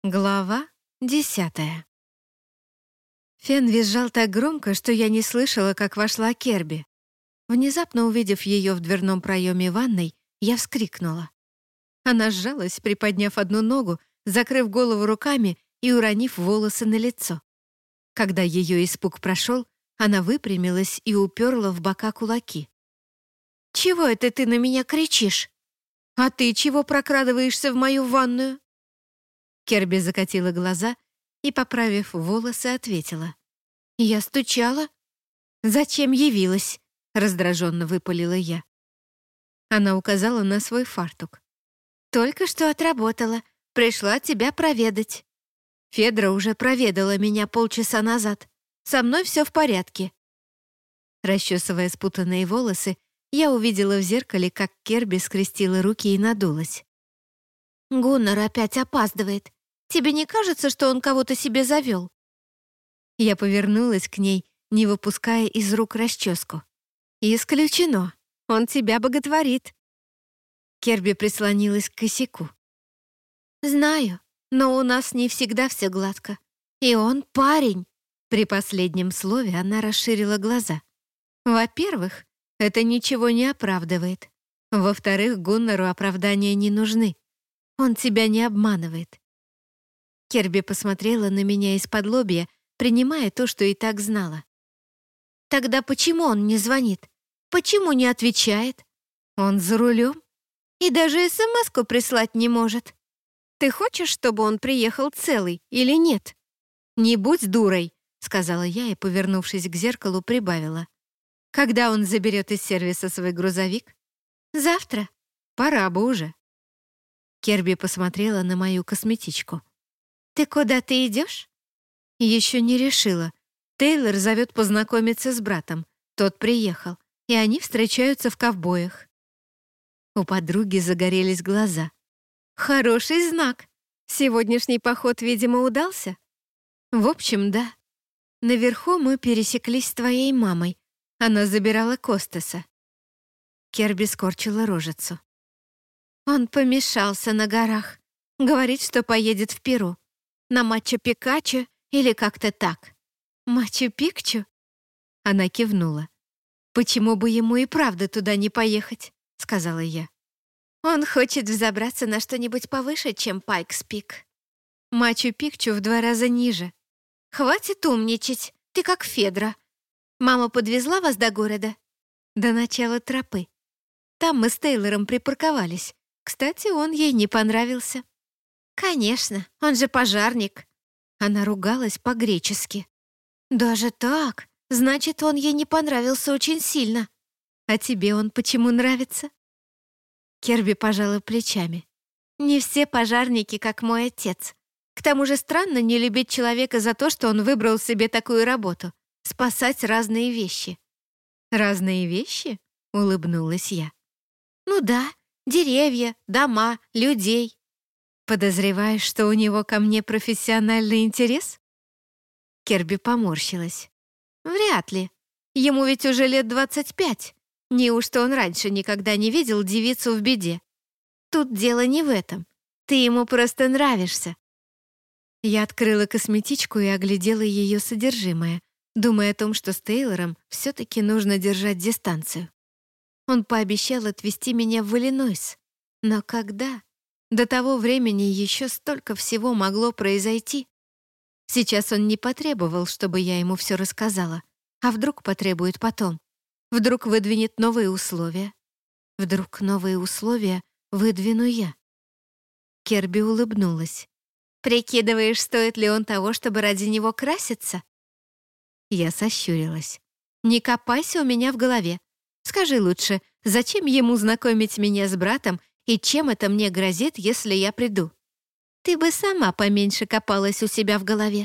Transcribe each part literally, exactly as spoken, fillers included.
Глава десятая. Фен визжал так громко, что я не слышала, как вошла Керби. Внезапно увидев ее в дверном проеме ванной, я вскрикнула. Она сжалась, приподняв одну ногу, закрыв голову руками и уронив волосы на лицо. Когда ее испуг прошел, она выпрямилась и уперла в бока кулаки. «Чего это ты на меня кричишь? А ты чего прокрадываешься в мою ванную?» Керби закатила глаза и, поправив волосы, ответила. «Я стучала». «Зачем явилась?» — раздраженно выпалила я. Она указала на свой фартук. «Только что отработала. Пришла тебя проведать». «Федра уже проведала меня полчаса назад. Со мной все в порядке». Расчесывая спутанные волосы, я увидела в зеркале, как Керби скрестила руки и надулась. «Гуннар опять опаздывает. Тебе не кажется, что он кого-то себе завел?» Я повернулась к ней, не выпуская из рук расческу. «Исключено. Он тебя боготворит». Керби прислонилась к косяку. «Знаю, но у нас не всегда все гладко. И он парень». При последнем слове она расширила глаза. «Во-первых, это ничего не оправдывает. Во-вторых, Гуннару оправдания не нужны. Он тебя не обманывает». Керби посмотрела на меня из-под лобья, принимая то, что и так знала. «Тогда почему он не звонит? Почему не отвечает? Он за рулем и даже смс-ку прислать не может. Ты хочешь, чтобы он приехал целый или нет?» «Не будь дурой», — сказала я и, повернувшись к зеркалу, прибавила. «Когда он заберет из сервиса свой грузовик?» «Завтра. Пора бы уже». Керби посмотрела на мою косметичку. «Ты куда-то идешь?» «Еще не решила. Тейлор зовет познакомиться с братом. Тот приехал, и они встречаются в ковбоях». У подруги загорелись глаза. «Хороший знак. Сегодняшний поход, видимо, удался?» «В общем, да. Наверху мы пересеклись с твоей мамой. Она забирала Костаса». Керби скорчила рожицу. «Он помешался на горах. Говорит, что поедет в Перу. На Мачу-Пикачу или как-то так». «Мачу-Пикчу?» Она кивнула. «Почему бы ему и правда туда не поехать?» — сказала я. «Он хочет взобраться на что-нибудь повыше, чем Пайкс-Пик. Мачу-Пикчу в два раза ниже. Хватит умничать, ты как Федра. Мама подвезла вас до города?» «До начала тропы. Там мы с Тейлором припарковались. Кстати, он ей не понравился». «Конечно, он же пожарник». Она ругалась по-гречески. «Даже так? Значит, он ей не понравился очень сильно. А тебе он почему нравится?» Керби пожала плечами. «Не все пожарники, как мой отец. К тому же странно не любить человека за то, что он выбрал себе такую работу — спасать разные вещи». «Разные вещи?» — улыбнулась я. «Ну да, деревья, дома, людей». «Подозреваешь, что у него ко мне профессиональный интерес?» Керби поморщилась. «Вряд ли. Ему ведь уже лет двадцать пять. Неужто он раньше никогда не видел девицу в беде? Тут дело не в этом. Ты ему просто нравишься». Я открыла косметичку и оглядела ее содержимое, думая о том, что с Тейлором все-таки нужно держать дистанцию. Он пообещал отвезти меня в Иллинойс. Но когда? До того времени еще столько всего могло произойти. Сейчас он не потребовал, чтобы я ему все рассказала. А вдруг потребует потом? Вдруг выдвинет новые условия? Вдруг новые условия выдвину я? Керби улыбнулась. «Прикидываешь, стоит ли он того, чтобы ради него краситься?» Я сощурилась. «Не копайся у меня в голове. Скажи лучше, зачем ему знакомить меня с братом и чем это мне грозит, если я приду? Ты бы сама поменьше копалась у себя в голове».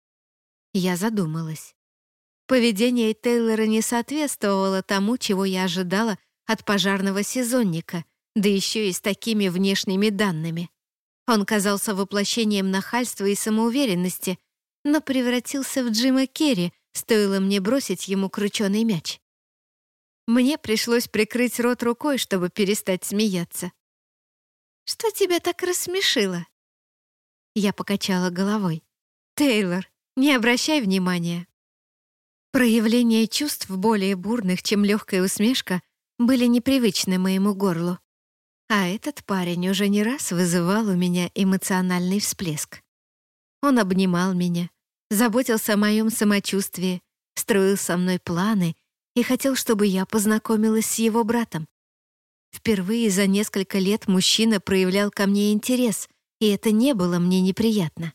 Я задумалась. Поведение Тейлора не соответствовало тому, чего я ожидала от пожарного сезонника, да еще и с такими внешними данными. Он казался воплощением нахальства и самоуверенности, но превратился в Джима Керри, стоило мне бросить ему крученый мяч. Мне пришлось прикрыть рот рукой, чтобы перестать смеяться. «Что тебя так рассмешило?» Я покачала головой. «Тейлор, не обращай внимания». Проявления чувств более бурных, чем легкая усмешка, были непривычны моему горлу. А этот парень уже не раз вызывал у меня эмоциональный всплеск. Он обнимал меня, заботился о моем самочувствии, строил со мной планы и хотел, чтобы я познакомилась с его братом. Впервые за несколько лет мужчина проявлял ко мне интерес, и это не было мне неприятно.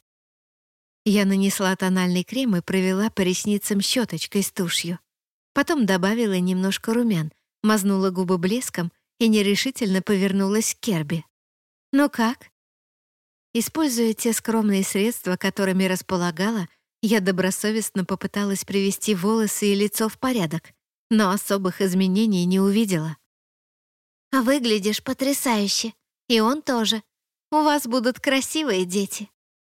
Я нанесла тональный крем и провела по ресницам щеточкой с тушью. Потом добавила немножко румян, мазнула губы блеском и нерешительно повернулась к Керби. «Ну как?» Используя те скромные средства, которыми располагала, я добросовестно попыталась привести волосы и лицо в порядок, но особых изменений не увидела. «А выглядишь потрясающе, и он тоже. У вас будут красивые дети».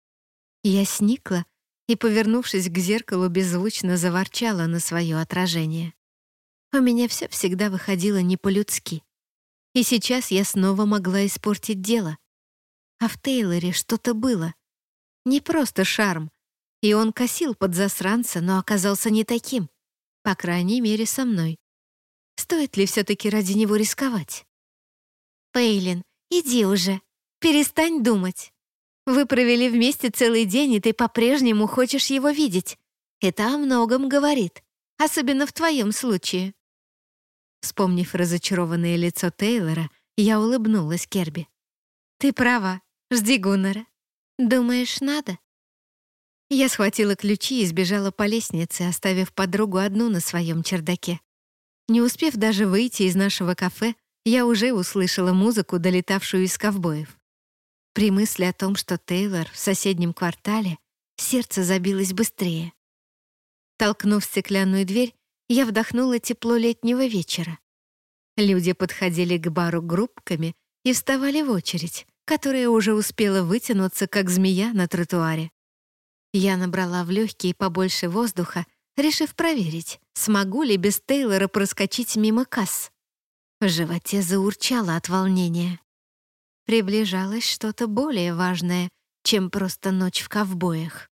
Я сникла и, повернувшись к зеркалу, беззвучно заворчала на свое отражение. У меня все всегда выходило не по-людски. И сейчас я снова могла испортить дело. А в Тейлоре что-то было. Не просто шарм. И он косил под засранца, но оказался не таким. По крайней мере, со мной. Стоит ли все-таки ради него рисковать? «Пейлин, иди уже. Перестань думать. Вы провели вместе целый день, и ты по-прежнему хочешь его видеть. Это о многом говорит, особенно в твоем случае». Вспомнив разочарованное лицо Тейлора, я улыбнулась Керби. «Ты права. Жди Гуннера. Думаешь, надо?» Я схватила ключи и сбежала по лестнице, оставив подругу одну на своем чердаке. Не успев даже выйти из нашего кафе, я уже услышала музыку, долетавшую из ковбоев. При мысли о том, что Тейлор в соседнем квартале, сердце забилось быстрее. Толкнув стеклянную дверь, я вдохнула тепло летнего вечера. Люди подходили к бару группками и вставали в очередь, которая уже успела вытянуться, как змея на тротуаре. Я набрала в легкие побольше воздуха, решив проверить, смогу ли без Тейлора проскочить мимо касс. В животе заурчало от волнения. Приближалось что-то более важное, чем просто ночь в ковбоях.